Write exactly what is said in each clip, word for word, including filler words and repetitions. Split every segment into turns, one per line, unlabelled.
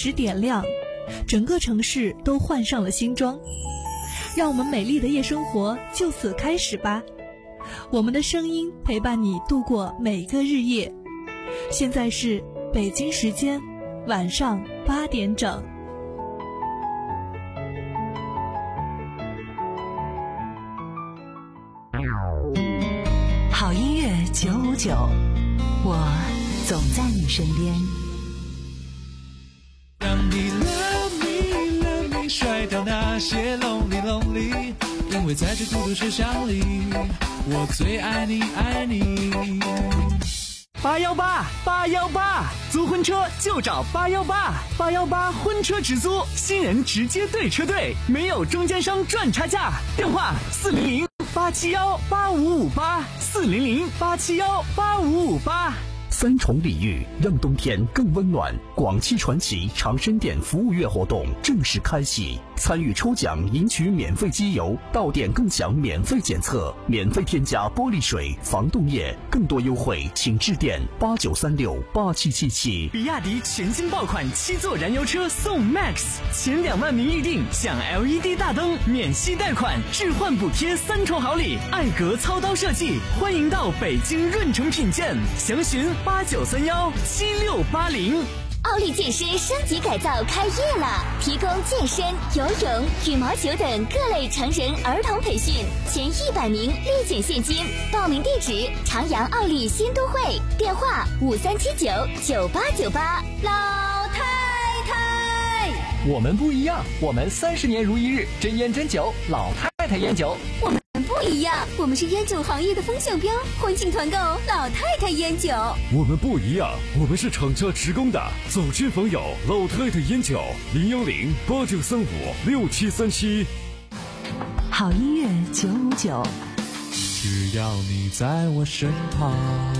时点亮，整个城市都换上了新装。让我们美丽的夜生活就此开始吧，我们的声音陪伴你度过每个日夜。现在是北京时间晚上八点整。
好音乐九五九，我总在你身边。
让你 love me love me 甩掉那些 lonely lonely， 因为在这孤独世上里，我最爱你爱你。
八幺八八幺八，租婚车就找八幺八，八幺八婚车直租，新人直接对车队，没有中间商赚差价。电话四零零八七幺八五五八，四零零八七幺八五五八。
三重礼遇，让冬天更温暖。广汽传祺长生店服务月活动正式开启，参与抽奖赢取免费机油，到店更享免费检测，免费添加玻璃水、防冻液，更多优惠请致电八九三六八七七七。
比亚迪全新爆款七座燃油车送 Max， 前两万名预定享 L E D 大灯、免息贷款、置换补贴三重好礼，艾格操刀设计，欢迎到北京润城品鉴，详询八九三幺七六八零。
奥利健身升级改造开业了，提供健身、游泳、羽毛球等各类成人儿童培训，前一百名立减现金。报名地址：长阳奥利新都会，电话五三七九九八九八。老太太，
我们不一样，我们三十年如一日，真烟真酒，老太太烟酒。
我们不一样，我们是烟酒行业的风向标，欢庆团购老太太烟酒。
我们不一样，我们是厂家职工的，走亲访友，老太太烟酒，零幺零八九三五六七三七。
好音乐九五九，
只要你在我身旁。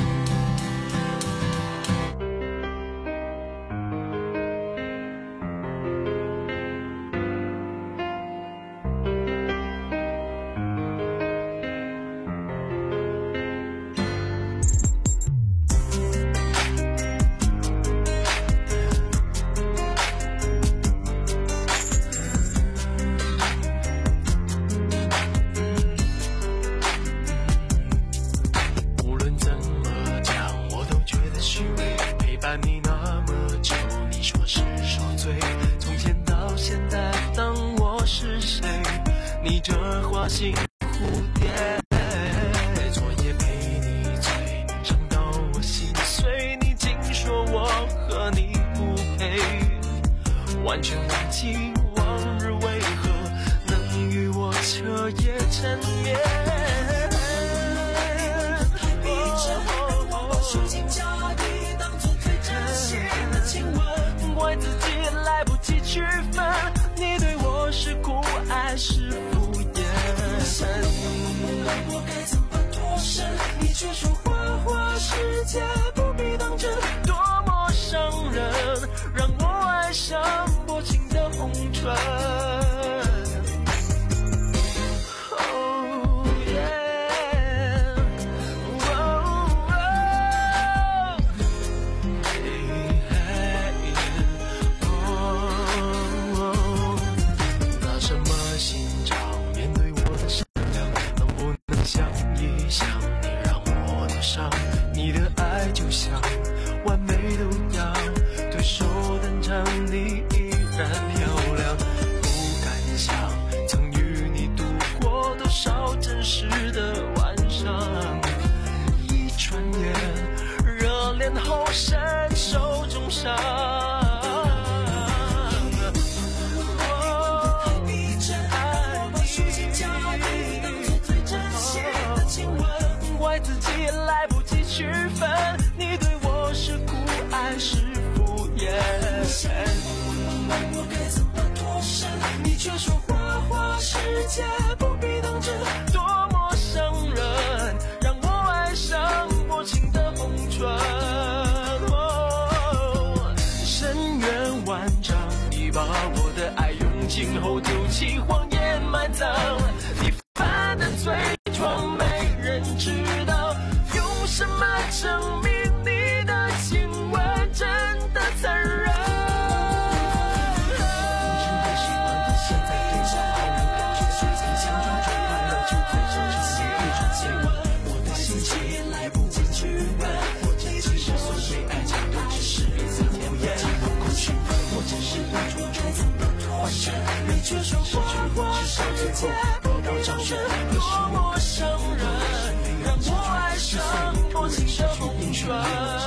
今后丢弃谎言埋葬，你犯的罪状没人知道，用什么证明你的亲吻真的残忍？ 后得到找寻多么伤人，让我爱上多情的梦转。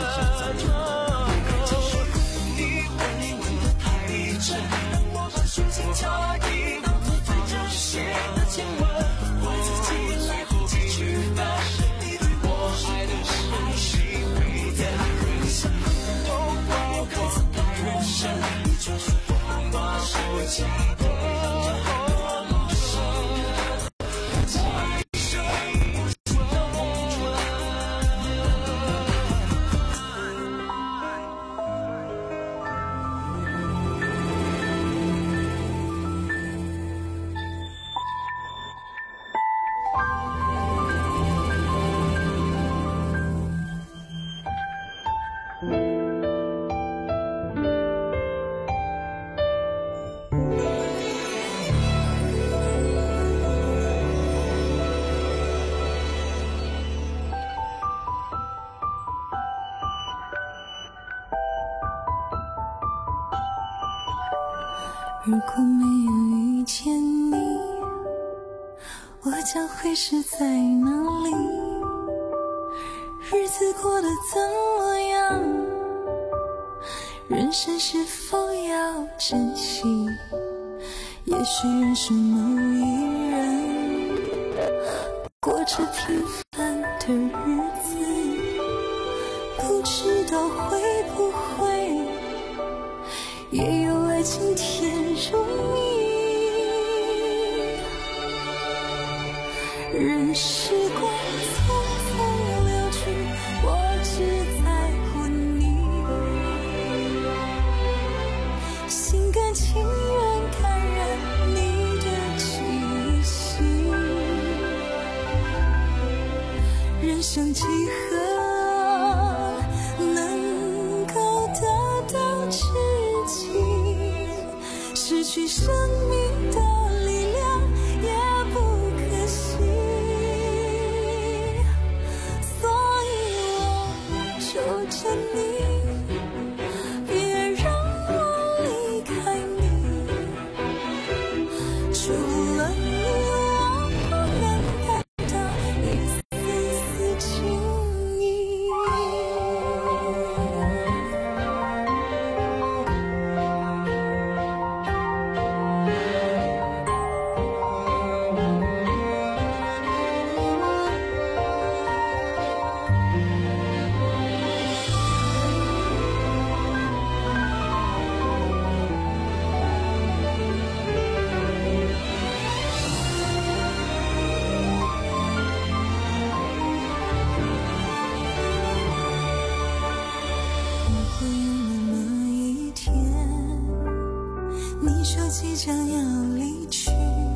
你问问的太真，我把虚情假意当作最真实的亲吻，我自己来不及去翻你对我爱的是谁会的人生，我我我爱人生，你就是我把手记得。
如果没有遇见你，我将会是在哪里？日子过得怎么样？人生是否要珍惜？也许认识某一人，过着平凡的日子，不知道会不会也有爱情甜如蜜。任时光匆匆流去，我只在乎你，心甘情愿感染你的气息。人生几何能够得到知己，失去生命的力量也不可惜。所以我求着你，别让我离开你，除了你我不能感到一丝丝情意。即将要离去，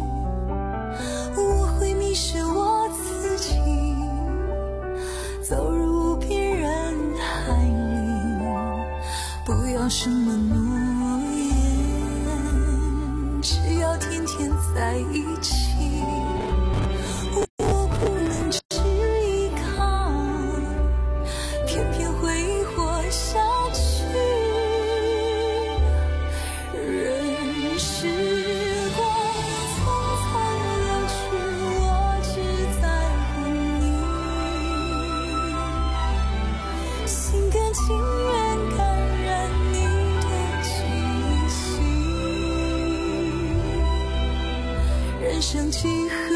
我会迷失我自己，走入无边人海里，不要什么诺言，只要天天在一起。我不能只依靠，偏偏会活下去。时光匆匆流去，我只在乎你，心甘情愿感染你的气息。人生几何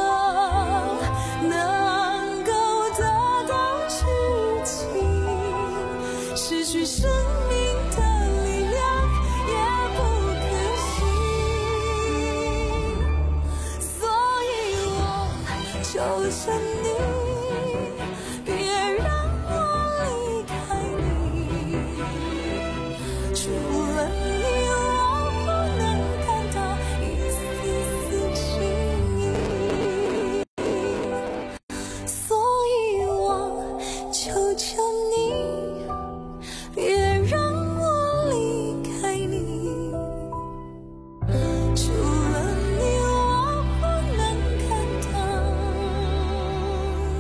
能够得到知己，失去生命的力量也不求着你，别让我离开你，除了你我不能感到一丝丝情意。所以我求求你，别让我离开你，除了你我不能感到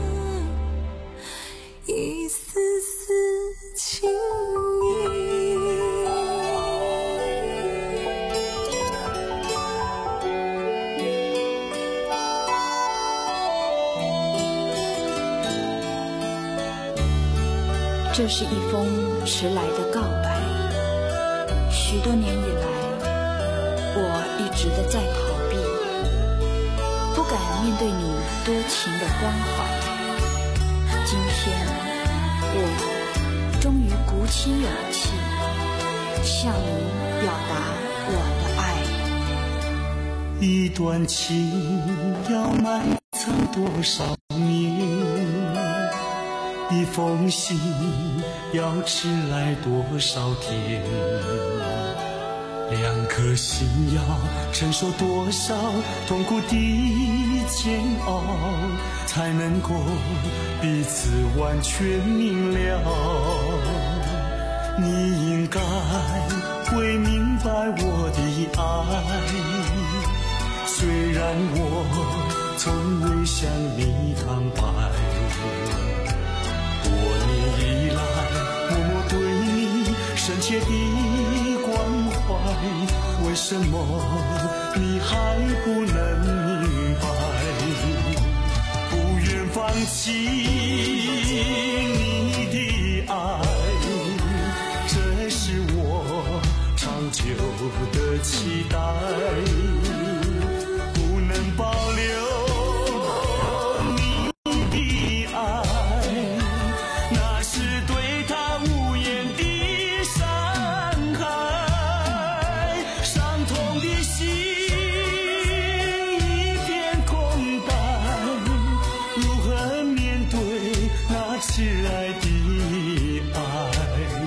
这是一封迟来的告白。许多年以来，我一直的在逃避，不敢面对你多情的关怀。今天，我终于鼓起勇气，向你表达我的爱。
一段情要埋藏多少年，一封信要迟来多少天，两颗心要承受多少痛苦的煎熬，才能够彼此完全明了。你应该会明白我的爱，虽然我从未向你坦白，多年以来默默对你深切的关怀，为什么你还不能明白？不愿放弃你的爱，这是我长久的期待。保留你的爱，那是对他无言的伤害，伤痛的心一片空白，如何面对那挚爱的爱？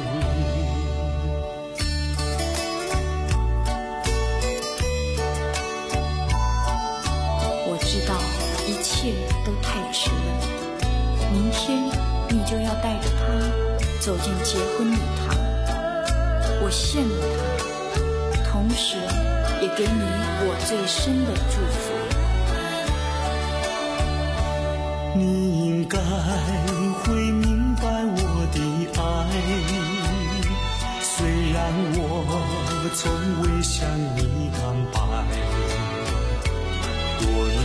一切都太迟了，明天你就要带着他走进结婚礼堂，我羡慕他，同时也给你我最深的祝福。
你应该会明白我的爱，虽然我从未向你坦白，多年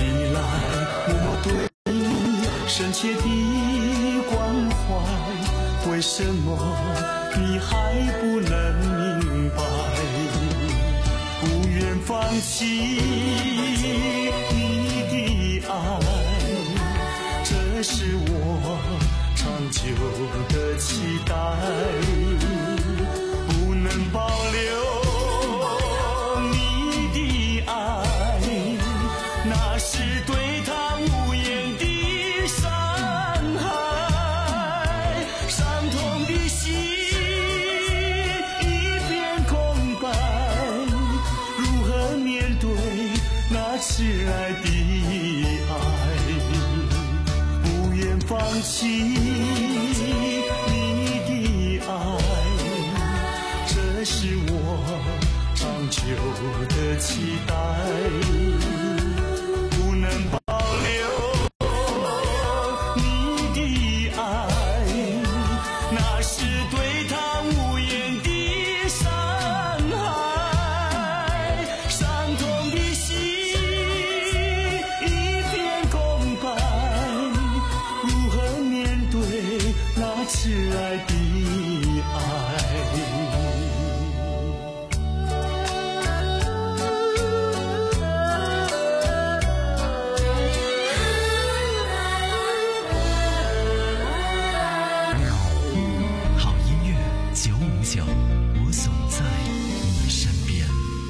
深切的关怀，为什么你还不能明白？不愿放弃你的爱，这是我长久的期待。不能保留你的爱，那是对他无言的挚爱的爱，不愿放弃你的爱，这是我长久的期待。不能保留你的爱，那是对他无言的伤害，伤痛的心挚爱的爱。
好音乐九五九，我总在你身边。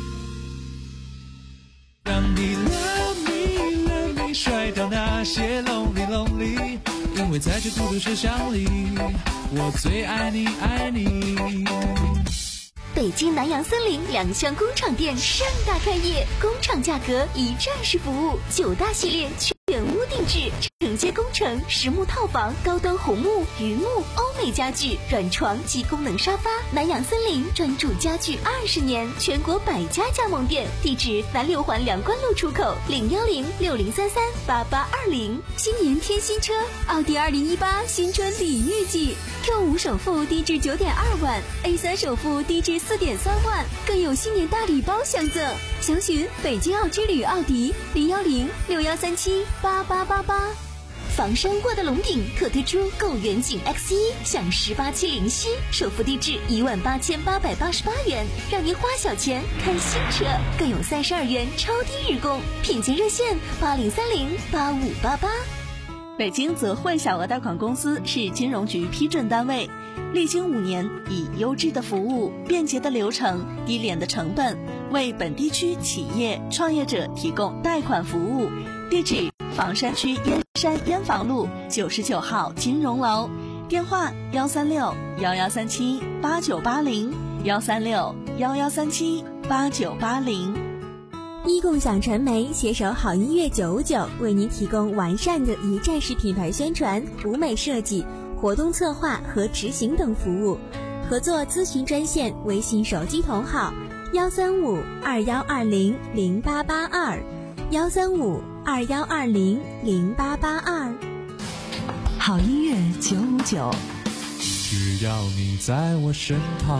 让你 love me love me 甩掉那些 lonely lonely，因为在这孤独车厢里，我最爱你爱你。
北京南洋森林两厢工厂店盛大开业，工厂价格一站式服务，九大系列全屋定制，承接工程、实木套房、高端红木、榆木、欧美家具、软床及功能沙发。南洋森林专注家具二十年，全国百家加盟店，地址南六环梁关路出口，零幺零六零三三八八二零。新年添新车，奥迪二零一八新春礼遇季 ，Q 五首付低至九点二万 ，A 三首付低至四点三万，更有新年大礼包相赠。详询北京奥之旅奥迪零幺零六幺三七八八八八。 房山沃德龙顶特推出购远景 X 一 享十八期零息，首付低至一万八千八百八十八元，让您花小钱看新车，更有三十二元超低日供，品鉴热线八零三零八五八八。
北京泽汇小额贷款公司是金融局批准单位，历经五年，以优质的服务、便捷的流程、低廉的成本，为本地区企业创业者提供贷款服务。地址：房山区燕山燕房路九十九号金融楼，电话：幺三六幺幺三七八九八零，幺三六幺幺三七八九八零。
一共享传媒携手好音乐九五九，为您提供完善的一站式品牌宣传、舞美设计、活动策划和执行等服务。合作咨询专线：微信手机同号幺三五二幺二零零八八二，幺三五二幺二零零八八二。
好音乐九五九，
只要你在我身旁。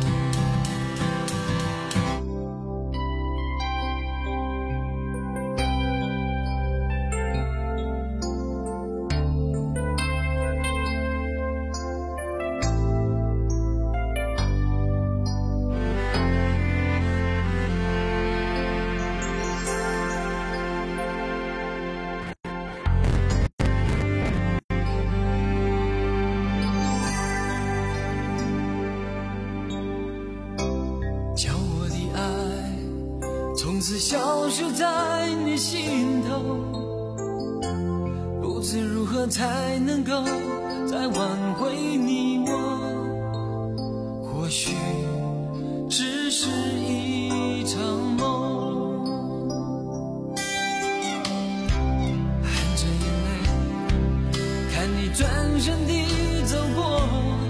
消失在你心头，不知如何才能够再挽回你我，或许只是一场梦。含着眼泪看你转身地走过，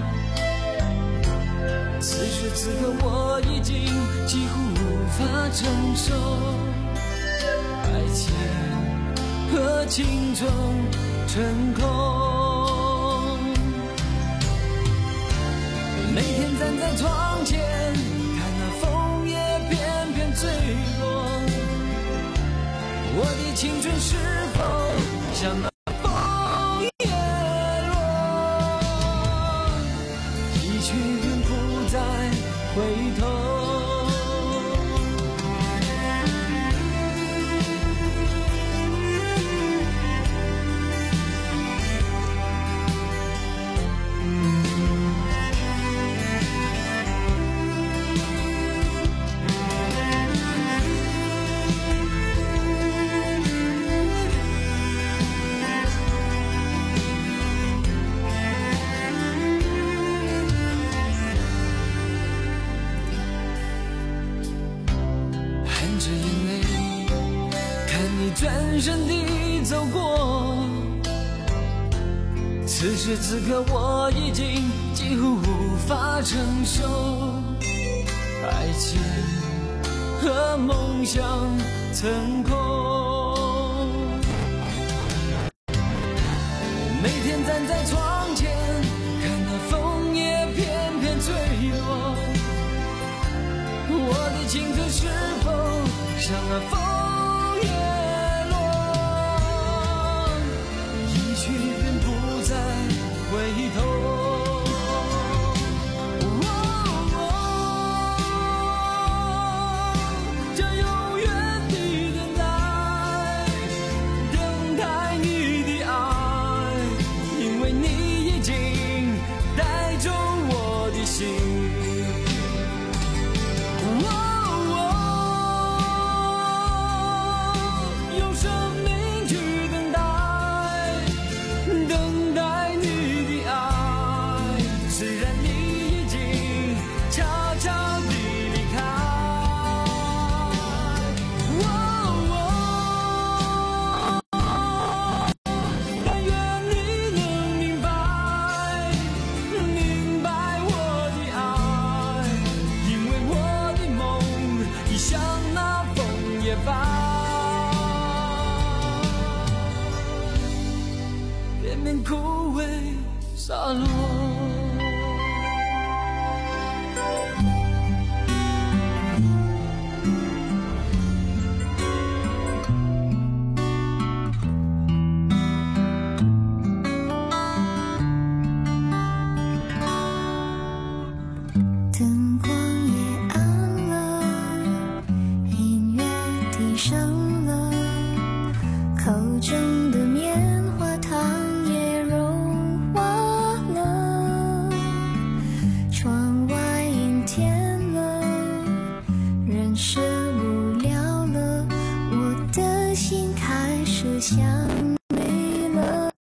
此时此刻我已经几乎无法承受，爱情和青春成空。每天站在窗前，看那枫叶片片坠落，我的青春是否像那枫叶落，一去便不再回头。转身地走过，此时此刻我已经几乎无法承受，爱情和梦想成空。每天站在窗前，看那枫叶片片坠落，我的青春是否像那枫叶回头，哦哦，这永远的等待，等待你的爱，因为你已经带走我的心。哦哦，用生命去等待，等待你。虽然你已经悄悄地离开，哦哦，但愿你能明白，明白我的爱，因为我的梦已像那枫叶般片片枯萎洒落。
口中的棉花糖也融化了，窗外阴天了，人是无聊了，我的心开始想你了。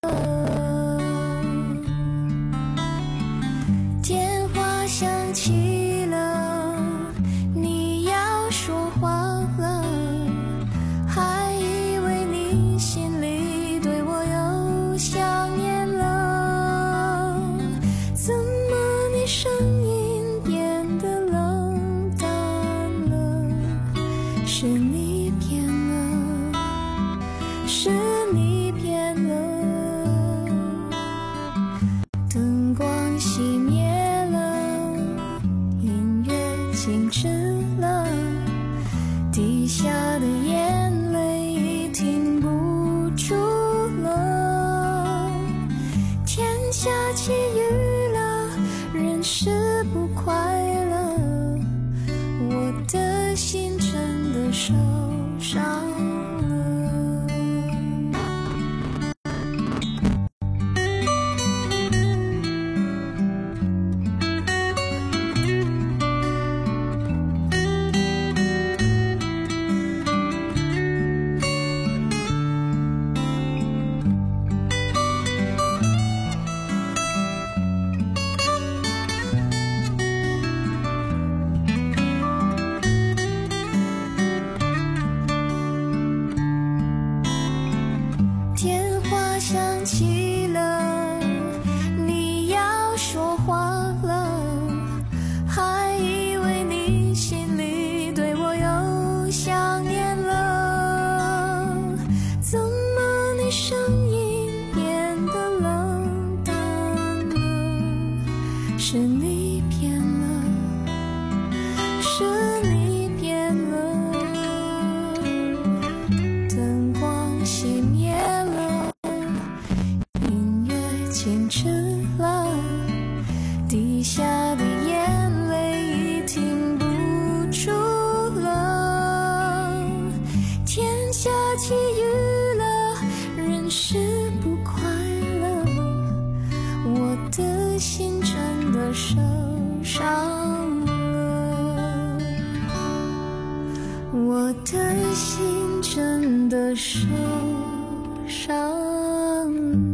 电话响起了，你要说话了，还以为你心里对我有想念了，怎么你声音变得冷淡了？是你变了，是你变了。灯光熄灭了，音乐静止了，滴下的眼泪已停不住了。天下起雨了，人是不快乐，我的心真的受伤了。电话响起了，你要说话了，还以为你心里对我有想念了，怎么你声音变得冷淡了？是你变了，是你变了。灯光熄灭了，音乐静止了，滴下的眼泪已停不住了。天下起雨了，人是不快乐，我的心真的受伤了，我的心真的受伤了。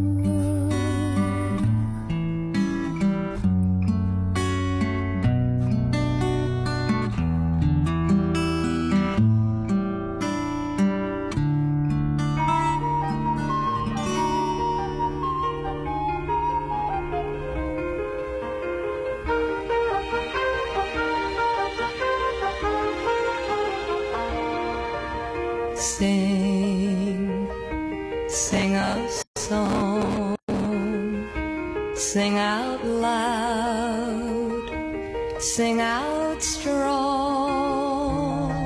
Sing, sing a song, sing out loud, sing out strong,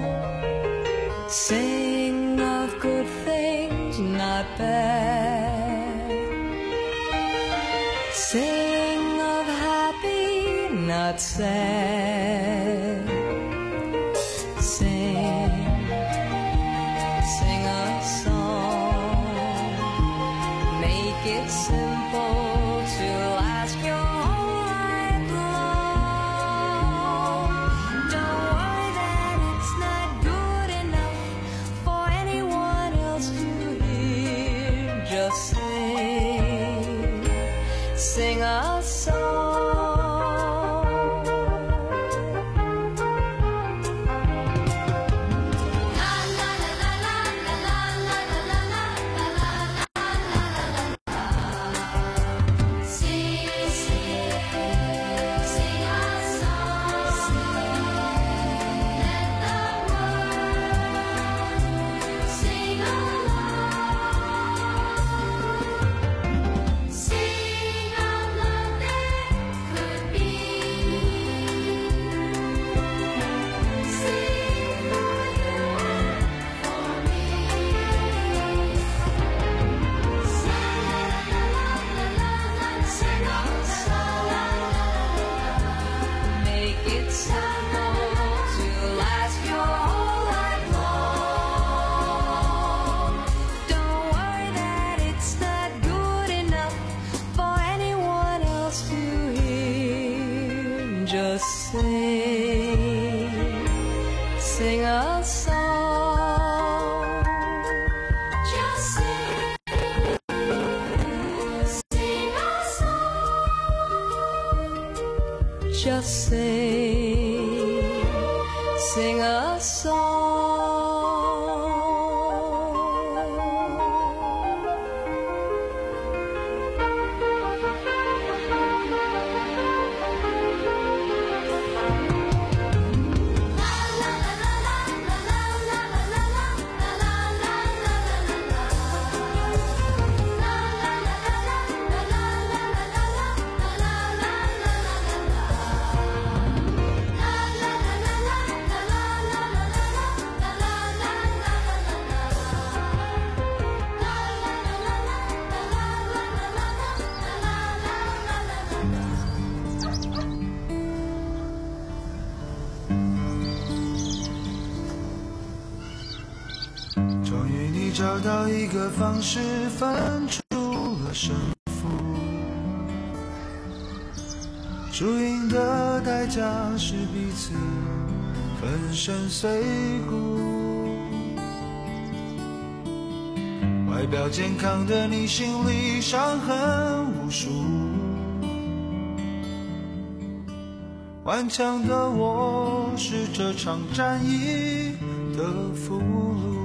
sing of good things, not bad, sing of happy, not sad, sing. Sing a song, make it simple to last your whole life long. Don't worry that it's not good enough for anyone else to hear. Just sing, sing a song. Sing of love. sing, sing a song. Just sing, sing a song. Just sing, sing a song.
找到一个方式分出了胜负，输赢的代价是彼此粉身碎骨。外表健康的你心里伤痕无数，顽强的我是这场战役的俘虏，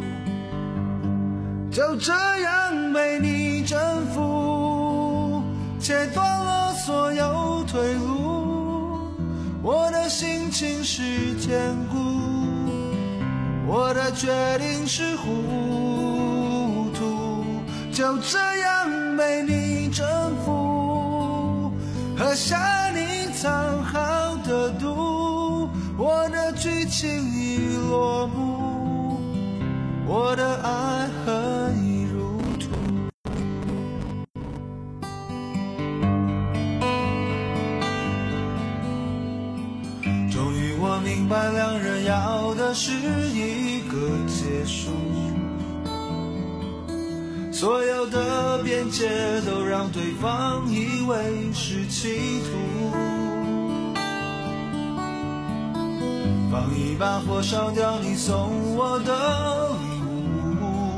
就这样被你征服，切断了所有退路。我的心情是坚固，我的决定是糊涂，就这样被你征服，喝下你藏好的毒。我的剧情已落幕，我的爱恨已如土。终于我明白，两人要的是一个结束，所有的边界都让对方以为是企图。放一把火烧掉你送我的礼物，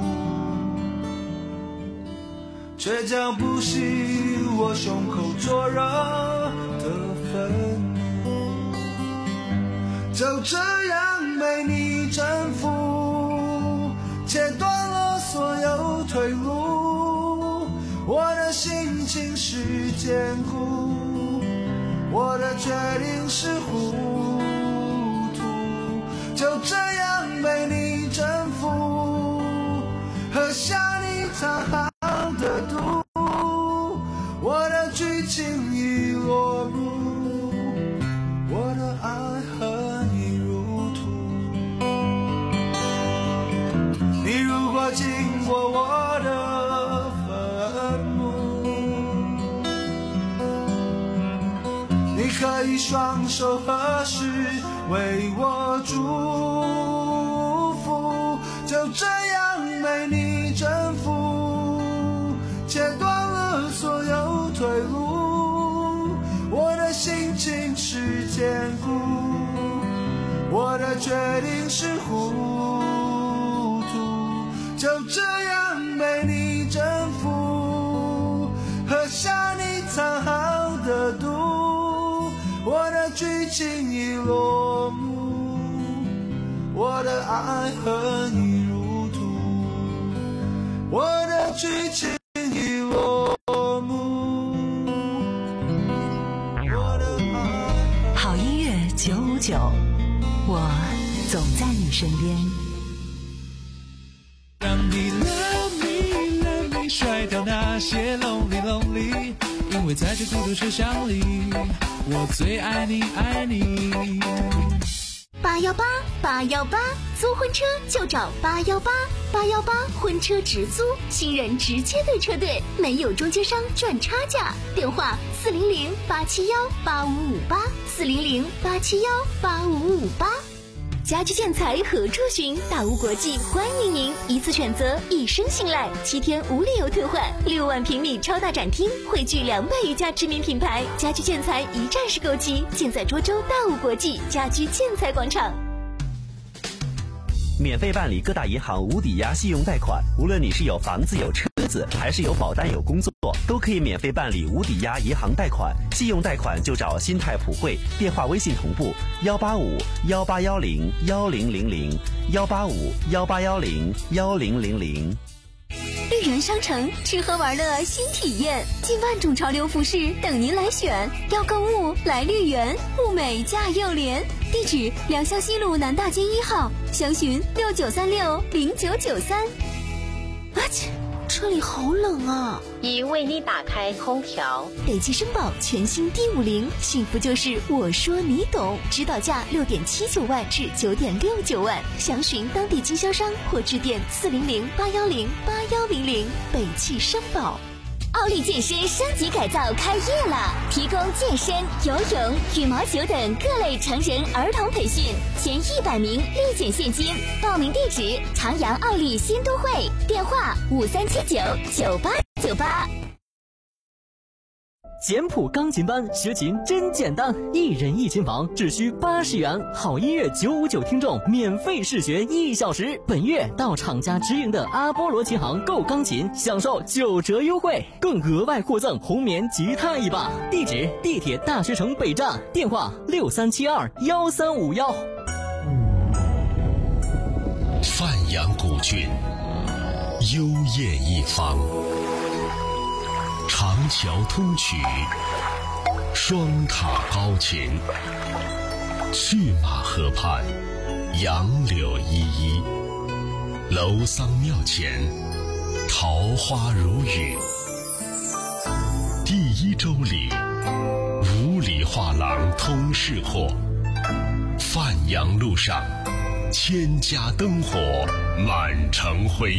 却将不惜我胸口灼热的愤怒，就这样被你征服，切断了所有退路。我的心情是坚固，我的决定是糊涂，就这样被你征服，喝下你藏好的毒。我的剧情已落幕，我的爱恨已如土。你如果经过我的坟墓，你可以双手合十为我祝福，就这样被你征服，切断了所有退路。我的心情是坚固，我的决定是糊涂，就这样被你征服，喝下你藏好的毒。我的剧情已落幕，我的爱恨已如土。我的剧情已落幕，我的爱。
好音乐九五九，我总在你身边。
让你 love me love me 甩掉那些 lonely lonely， 因为在这孤独车厢里，我最爱你爱你。
八幺八八幺八，租婚车就找八幺八八幺八婚车直租，新人直接对车队，没有中间商赚差价。电话四零零八七幺八五五八，四零零八七幺八五五八。 家居建材何处寻？大屋国际欢迎您一次选择，一生信赖，七天无理由退换，六万平米超大展厅，汇聚两百余家知名品牌，家居建材一站式购机，尽在涿州大屋国际家居建材广场。
免费办理各大银行无抵押信用贷款，无论你是有房子有车子，还是有保单有工作，都可以免费办理无抵押银行贷款。信用贷款就找新泰普惠，电话微信同步幺八五幺八幺零幺零零零幺八五幺八幺零幺零零零。
绿园商城吃喝玩乐新体验，近万种潮流服饰等您来选。要购物来绿园，物美价又廉。地址：良乡西路南大街一号，详询六九三六零九九三。啊切，车里好冷啊！
已为你打开空调。
北汽绅宝全新 D 五零，幸福就是我说你懂，指导价六点七九万至九点六九万，详询当地经销商或致电四零零八幺零八幺零零。北汽绅宝。奥利健身升级改造开业了，提供健身、游泳、羽毛球等各类成人儿童培训，前一百名立减现金。报名地址：长阳奥利新都会，电话五三七九九八九八。
简谱钢琴班学琴真简单，一人一琴房只需八十元，好音乐九五九听众免费试学一小时。本月到厂家直营的阿波罗琴行购钢琴，享受九折优惠，更额外获赠红棉吉他一把。地址：地铁大学城北站，电话六三七二幺三五幺。
范阳古郡，幽艳一方。长桥通衢，双塔高琴，去马河畔，杨柳依依，楼桑庙前，桃花如雨。第一周里，五里画廊通市货，范阳路上，千家灯火满城辉。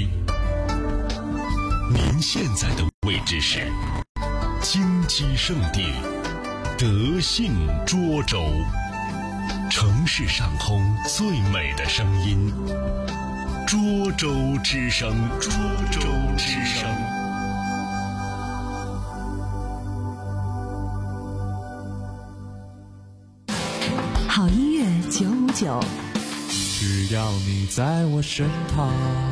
您现在的位置是金鸡圣地德信涿州，城市上空最美的声音，涿州之声，涿州之声。
好音乐九五九，
只要你在我身旁。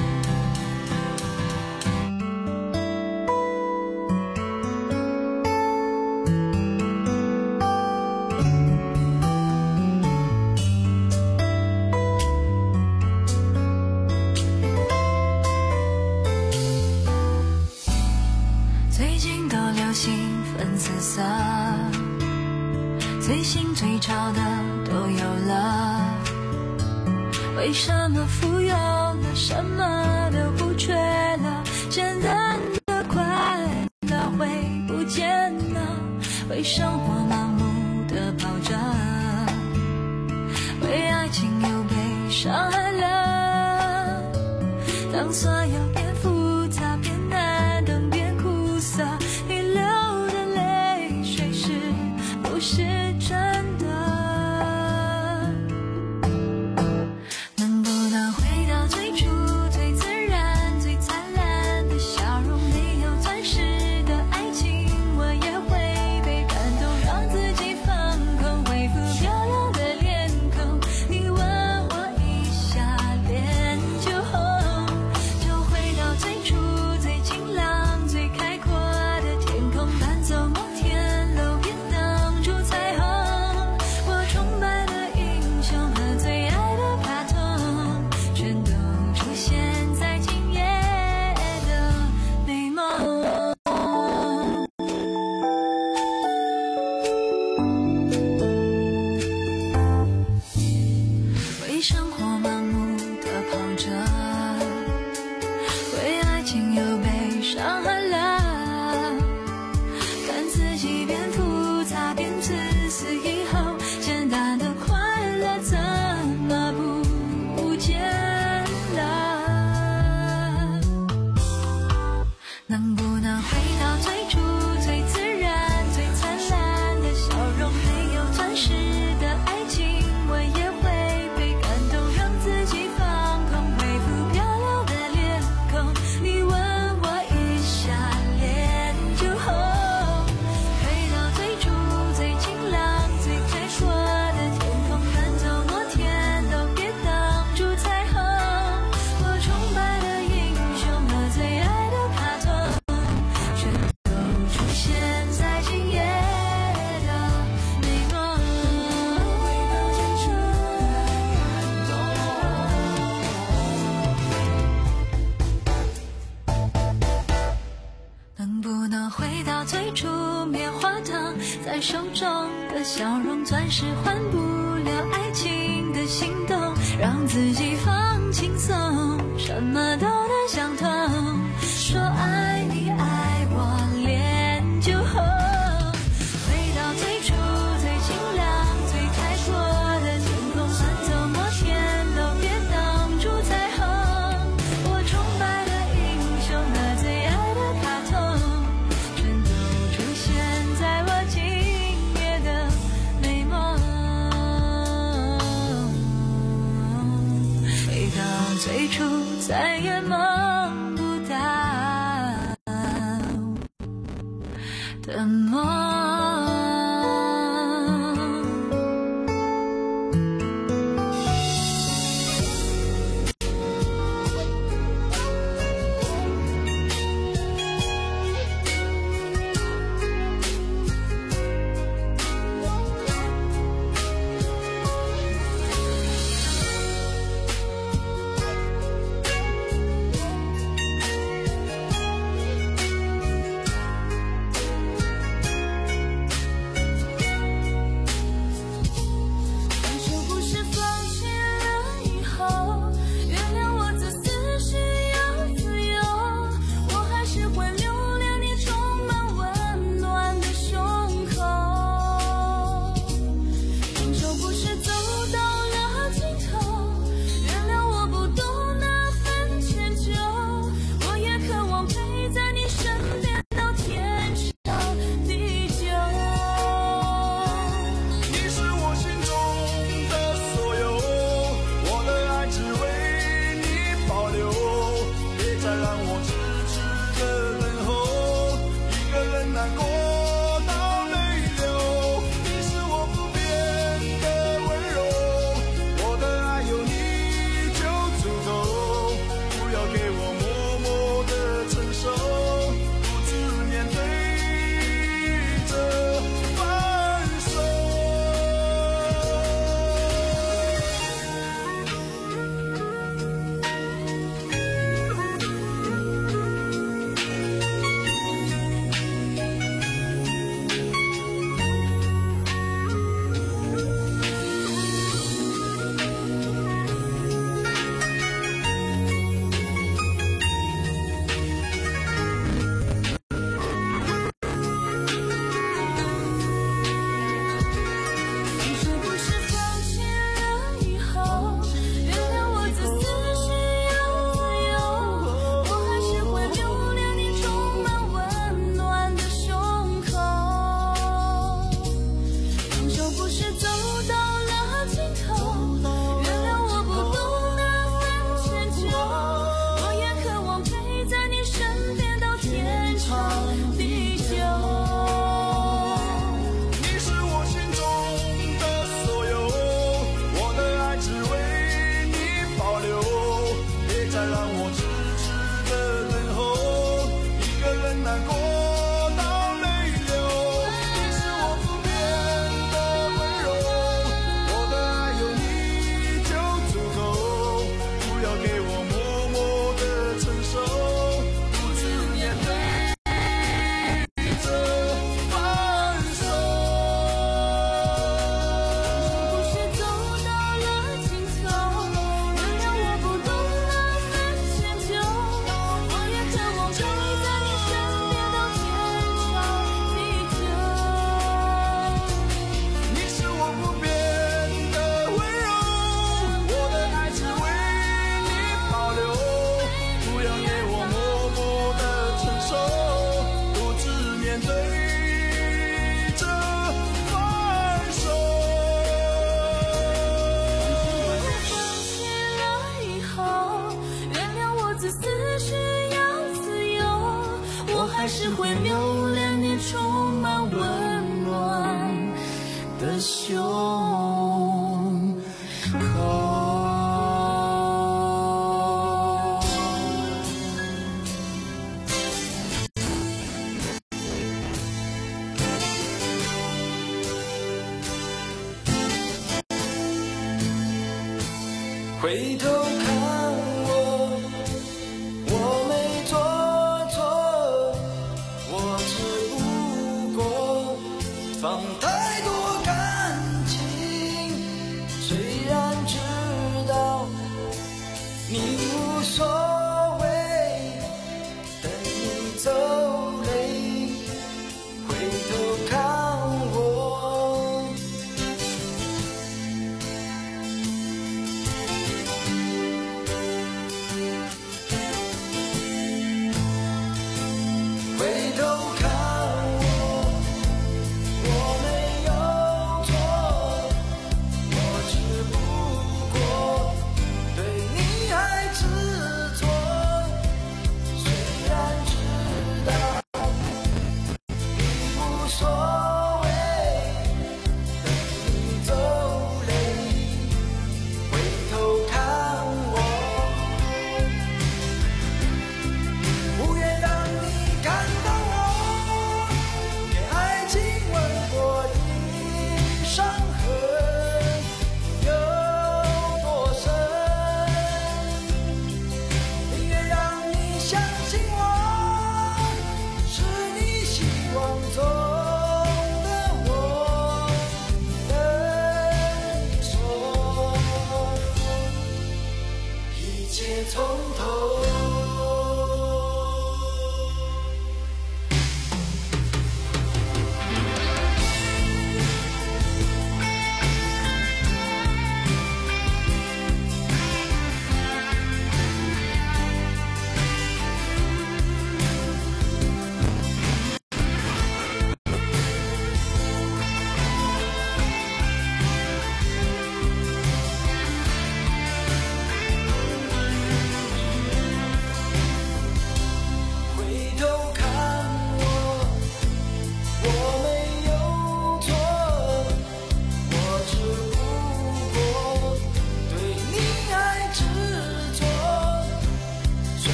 最新最潮的都有了，为什么富有了，什么都不缺了，简单的快乐会不见了，为生活盲目的跑着，为爱情又被伤害了，当所有变复杂变难等变苦涩，你流的泪水是不是真的？能不能回到最初最自然最灿烂的笑容？没有钻石的爱情，我也会被感动，让自己放空，恢复漂亮的脸孔。你吻我一下，脸就红，就回到最初最晴朗最开阔的天空，搬走摩天楼，别挡住彩虹。我崇拜的英雄和最爱的卡通，全都出现在今夜的美梦。为生活盲目的跑着，为爱情又被伤害了，看自己变复杂变自私以后，简单的快乐怎么不见了？能不能回到最初最自然最灿烂的笑容？没有钻石的爱情，我也会被感动， 能不能回到最初，棉花糖在手中的笑容，钻石换不了爱情的心动，让自己放轻松，什么都能想通，说爱你爱我恋就红，回到最初最清亮最开阔的天空，满头摩天都别挡住彩虹，我崇拜的英雄和最爱的卡通，全都出现在我今夜的美梦，回到最初再也梦不到的梦。还是会留恋你充满温暖的胸口。
回头看我，我没做错，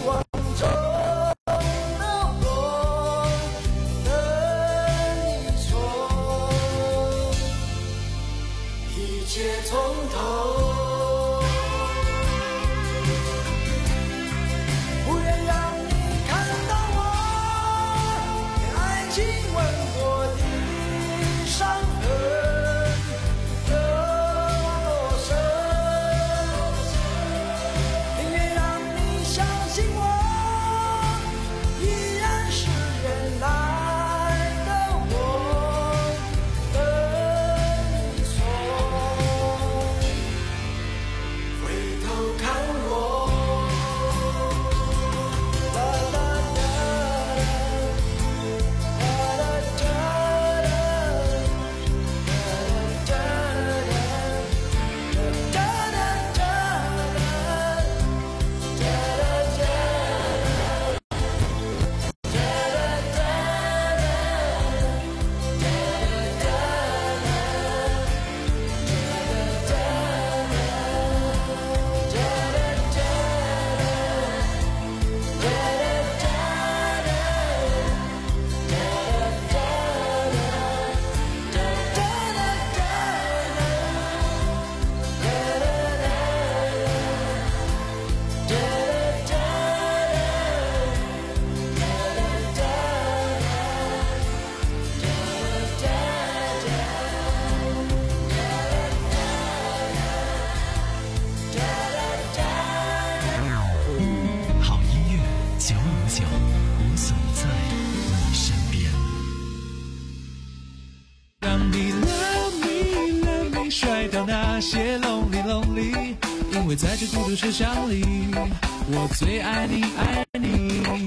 望中的我，跟你说，一切从头。不愿让你看到我给爱情吻过的伤痕的落深，宁愿让你相信我依然是原来的我，跟你说，回头看我。
好音乐九五九，我总在你身边。
让你 love me love me 甩掉那些 lonely lonely， 因为在这孤独车厢里，我最爱你爱你。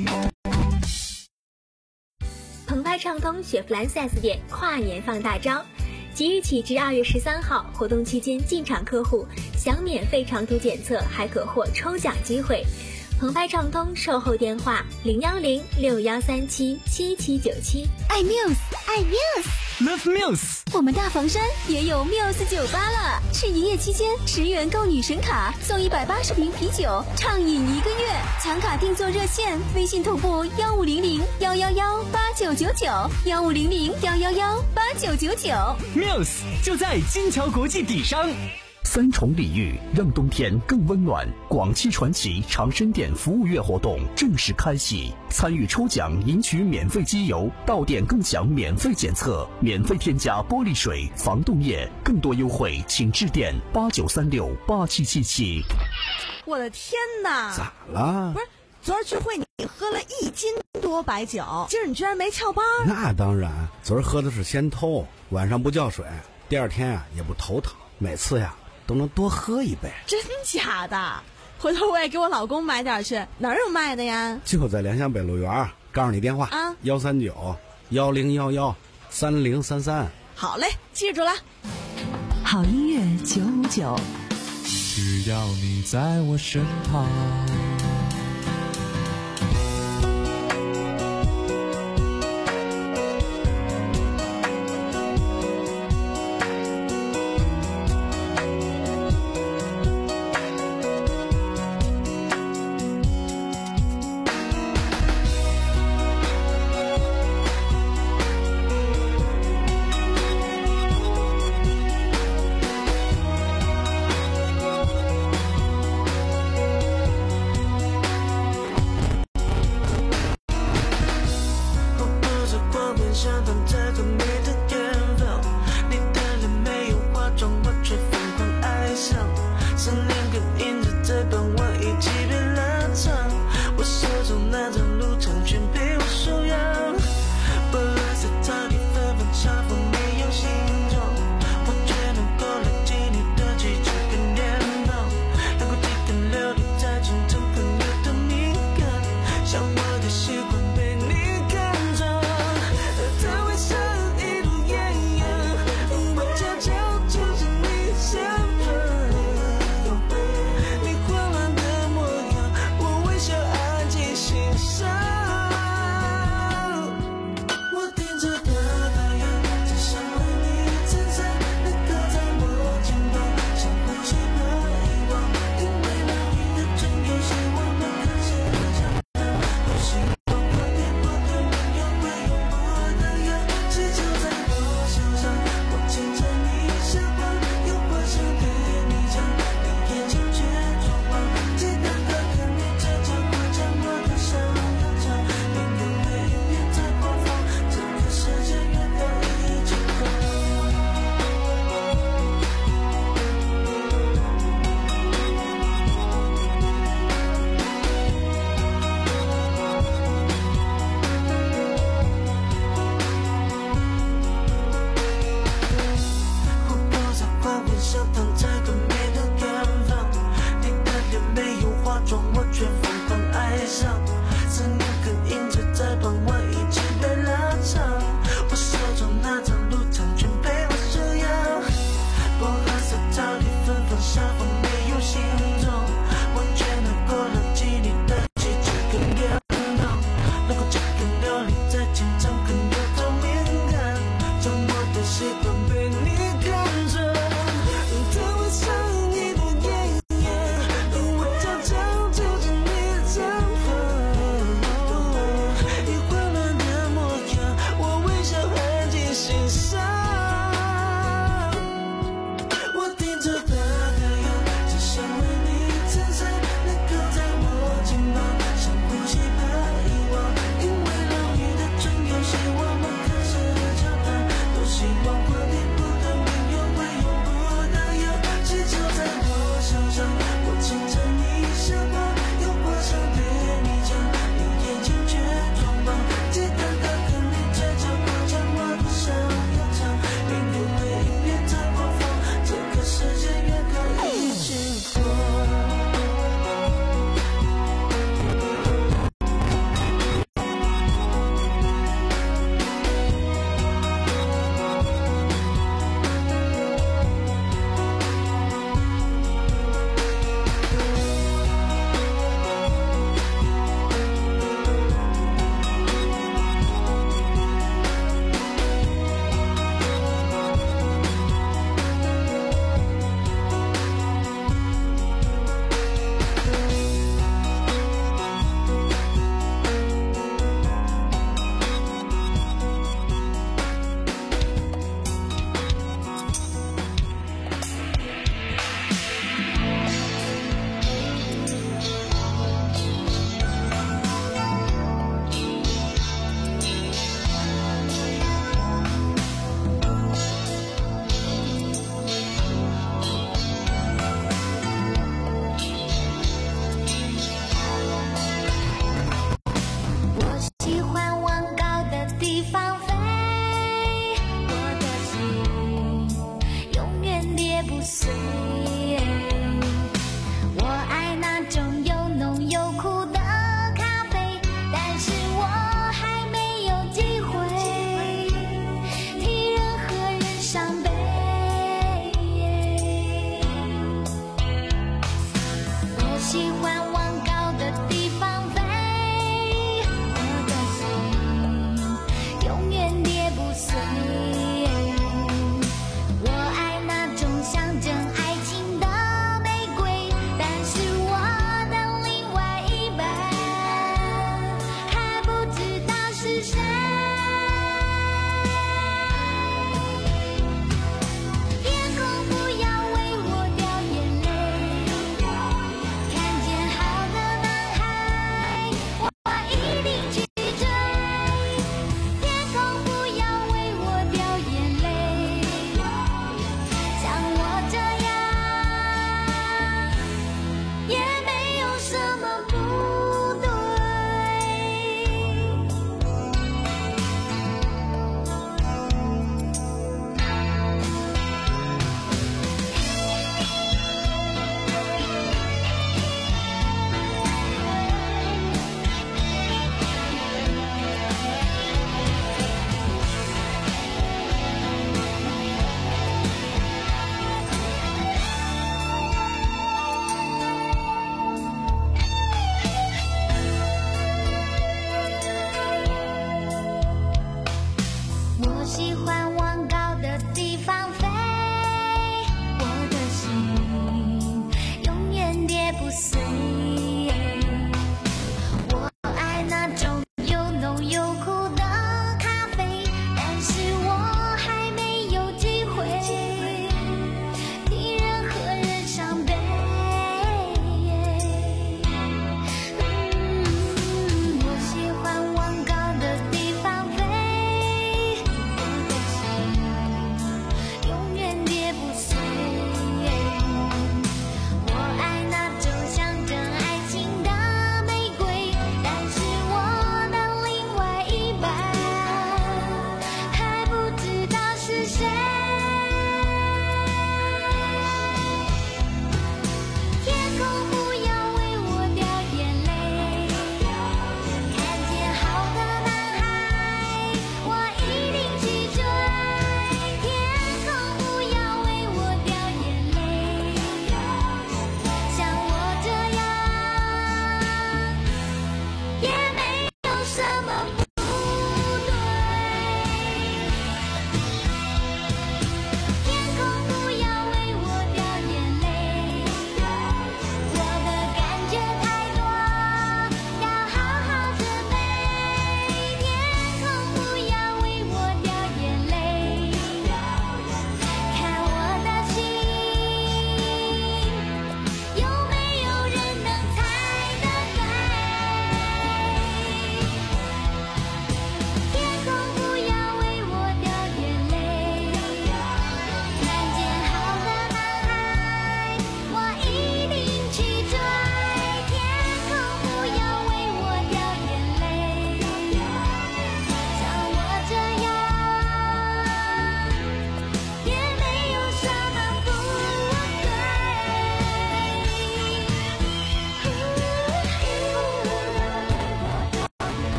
澎湃畅通雪佛兰 四 S 店跨年放大招，即日起至二月十三号，活动期间进场客户享免费长途检测，还可获抽奖机会。澎湃畅通售后电话零幺零六幺三七七七九七。爱 Muse， 爱 Muse，Love
Muse。
我们大房山也有 Muse 酒吧了，是营业期间十元购女神卡送一百八十瓶啤酒，畅饮一个月。抢卡订座热线：微信同步幺五零零幺幺幺八九九九，幺五零零幺幺幺八九九九。
Muse 就在金桥国际底商。
三重礼遇，让冬天更温暖。广汽传祺长生店服务月活动正式开启，参与抽奖赢取免费机油，到店更享免费检测，免费添加玻璃水、防冻液，更多优惠请致电八九三六八七七七。
我的天哪！
咋了？
不是，昨儿聚会你喝了一斤多白酒，今儿你居然没翘班？
那当然，昨儿喝的是仙偷，晚上不叫水，第二天啊也不头疼，每次呀都能多喝一杯。
真假的？回头我也给我老公买点去，哪儿有卖的呀？
就在联想北路园，告诉你电话
啊，
幺三九幺零幺幺三零三三。
好嘞，记住了。
好音乐九五九，
只要你在我身旁。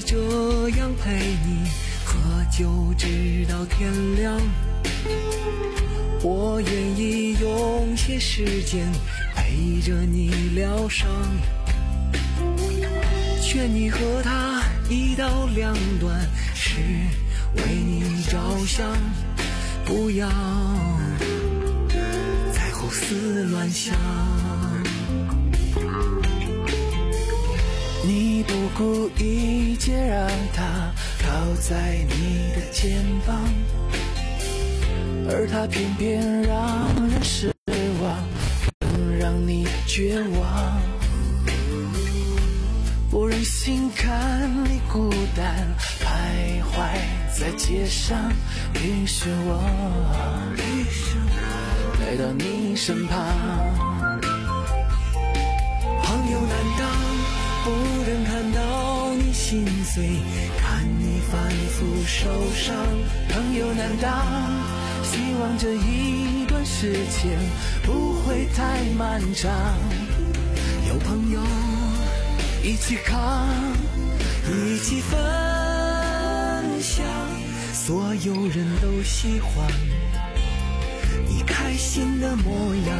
这样陪你喝酒直到天亮，我愿意用些时间陪着你疗伤，劝你和他一刀两断，是为你着想，不要再胡思乱想。你不顾一切让他靠在你的肩膀，而他偏偏让人失望，更让你绝望。不忍心看你孤单徘徊在街上，于是我来到你身旁。朋友难当，不忍看到你心碎，看你反复受伤。朋友难当，希望这一段时间不会太漫长。有朋友一起扛，一起分享，所有人都喜欢你开心的模样。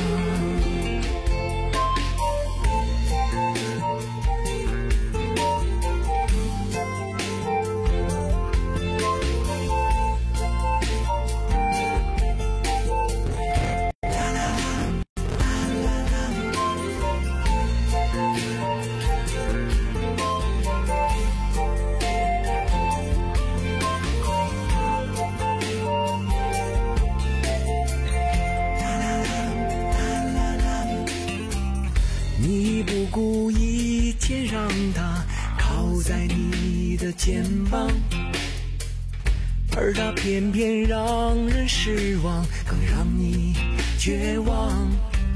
你不顾一切让他靠在你的肩膀，而他偏偏让人失望，更让你绝望。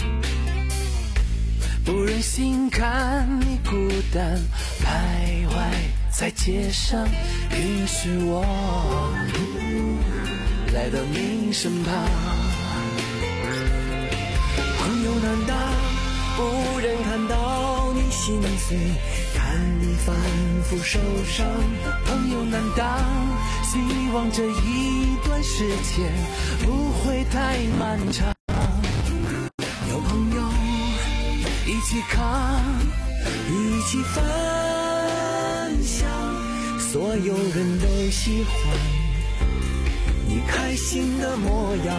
不忍心看你孤单徘徊在街上，于是我来到你身旁。朋友难当，不忍看到你心碎，看你反复受伤。朋友难当，希望这一段时间不会太漫长。有朋友一起扛，一起分享，所有人都喜欢你开心的模样。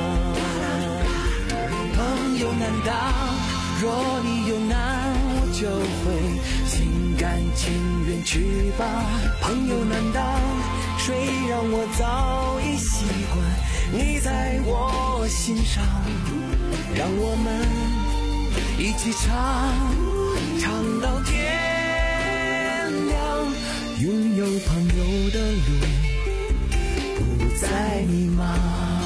朋友难当，若你有难，我就会心甘情愿去帮。朋友难当，谁让我早已习惯你在我心上。让我们一起唱，唱到天亮。拥有朋友的路不再迷茫。